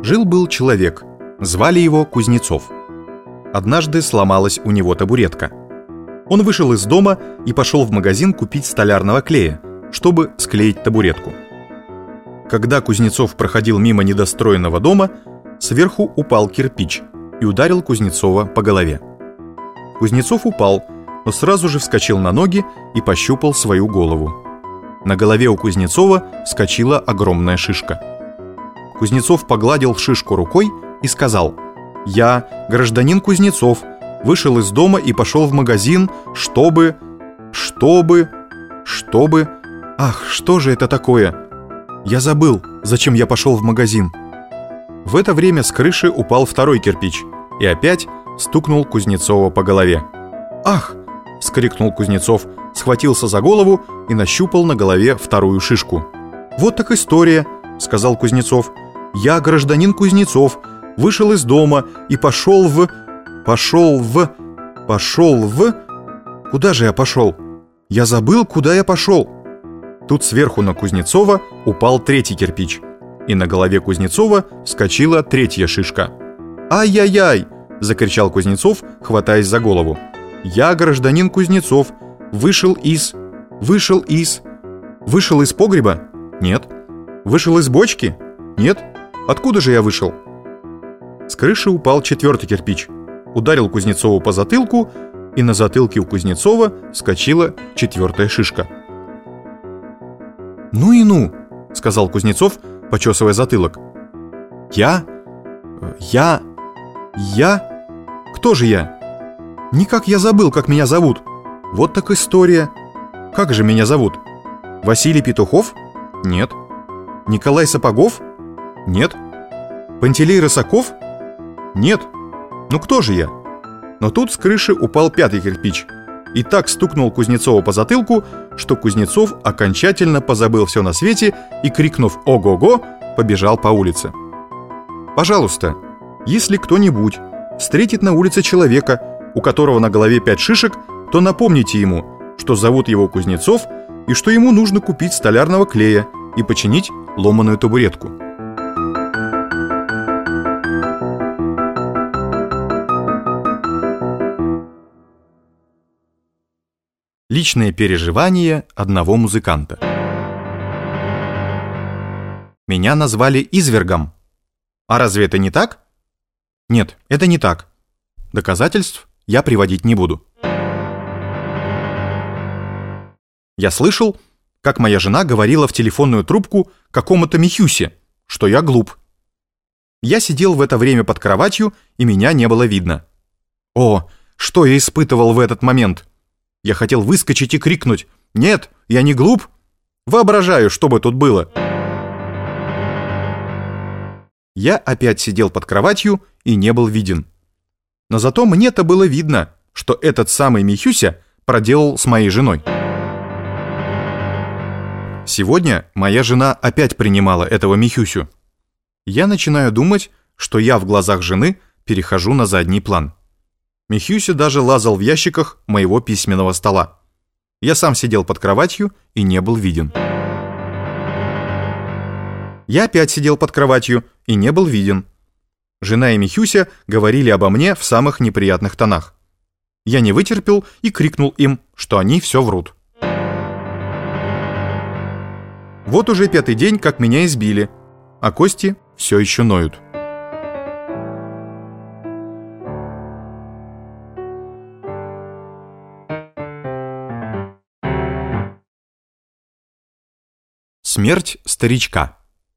Жил-был человек, звали его Кузнецов. Однажды сломалась у него табуретка. Он вышел из дома и пошел в магазин купить столярного клея, чтобы склеить табуретку. Когда Кузнецов проходил мимо недостроенного дома, сверху упал кирпич и ударил Кузнецова по голове. Кузнецов упал, но сразу же вскочил на ноги и пощупал свою голову. На голове у Кузнецова вскочила огромная шишка. Кузнецов погладил шишку рукой и сказал: «Я, гражданин Кузнецов, вышел из дома и пошел в магазин, чтобы... Ах, что же это такое? Я забыл, зачем я пошел в магазин». В это время с крыши упал второй кирпич и опять стукнул Кузнецова по голове. «Ах!» — вскрикнул Кузнецов, схватился за голову и нащупал на голове вторую шишку. «Вот так история», — сказал Кузнецов. «Я, гражданин Кузнецов, вышел из дома и пошел в... Куда же я пошел? Я забыл, куда я пошел». Тут сверху на Кузнецова упал третий кирпич, и на голове Кузнецова вскочила третья шишка. «Ай-яй-яй!» — закричал Кузнецов, хватаясь за голову. «Я, гражданин Кузнецов, вышел из погреба? Нет. Вышел из бочки? Нет. Откуда же я вышел?» С крыши упал четвертый кирпич, ударил Кузнецова по затылку, и на затылке у Кузнецова вскочила четвертая шишка. «Ну и ну!» — сказал Кузнецов, почесывая затылок. «Я? Кто же я? Никак я забыл, как меня зовут. Вот так история. Как же меня зовут? Василий Петухов? Нет. Николай Сапогов? Нет. Пантелей Рысаков? Нет. Ну кто же я?» Но тут с крыши упал пятый кирпич и так стукнул Кузнецова по затылку, что Кузнецов окончательно позабыл все на свете и, крикнув «Ого-го!», побежал по улице. Пожалуйста, если кто-нибудь встретит на улице человека, у которого на голове 5 шишек, то напомните ему, что зовут его Кузнецов и что ему нужно купить столярного клея и починить ломаную табуретку. Личные переживания одного музыканта. Меня назвали извергом. А разве это не так? Нет, это не так. Доказательств я приводить не буду. Я слышал, как моя жена говорила в телефонную трубку какому-то Михюсе, что я глуп. Я сидел в это время под кроватью, и меня не было видно. О, что я испытывал в этот момент! Я хотел выскочить и крикнуть: «Нет, я не глуп! Воображаю, что бы тут было!» Я опять сидел под кроватью и не был виден. Но зато мне-то было видно, что этот самый Михюся проделал с моей женой. Сегодня моя жена опять принимала этого Михюсю. Я начинаю думать, что я в глазах жены перехожу на задний план. Михюся даже лазал в ящиках моего письменного стола. Я сам сидел под кроватью и не был виден. Я опять сидел под кроватью и не был виден. Жена и Михюся говорили обо мне в самых неприятных тонах. Я не вытерпел и крикнул им, что они все врут. Вот уже 5-й день, как меня избили, а кости все еще ноют. Смерть старичка.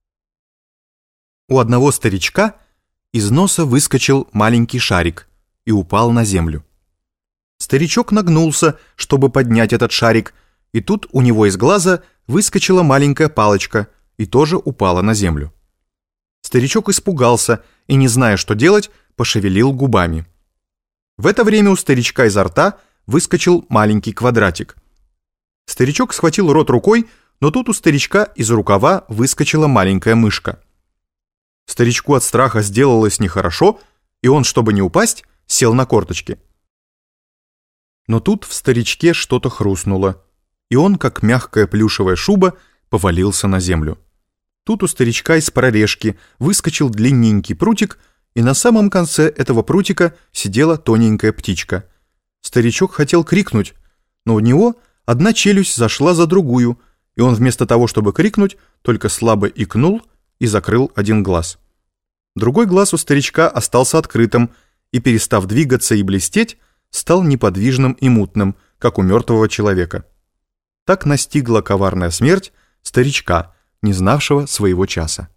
У одного старичка из носа выскочил маленький шарик и упал на землю. Старичок нагнулся, чтобы поднять этот шарик, и тут у него из глаза выскочила маленькая палочка и тоже упала на землю. Старичок испугался и, не зная, что делать, пошевелил губами. В это время у старичка изо рта выскочил маленький квадратик. Старичок схватил рот рукой, но тут у старичка из рукава выскочила маленькая мышка. Старичку от страха сделалось нехорошо, и он, чтобы не упасть, сел на корточки. Но тут в старичке что-то хрустнуло, и он, как мягкая плюшевая шуба, повалился на землю. Тут у старичка из прорежки выскочил длинненький прутик, и на самом конце этого прутика сидела тоненькая птичка. Старичок хотел крикнуть, но у него одна челюсть зашла за другую, и он вместо того, чтобы крикнуть, только слабо икнул и закрыл один глаз. Другой глаз у старичка остался открытым и, перестав двигаться и блестеть, стал неподвижным и мутным, как у мертвого человека. Так настигла коварная смерть старичка, не знавшего своего часа.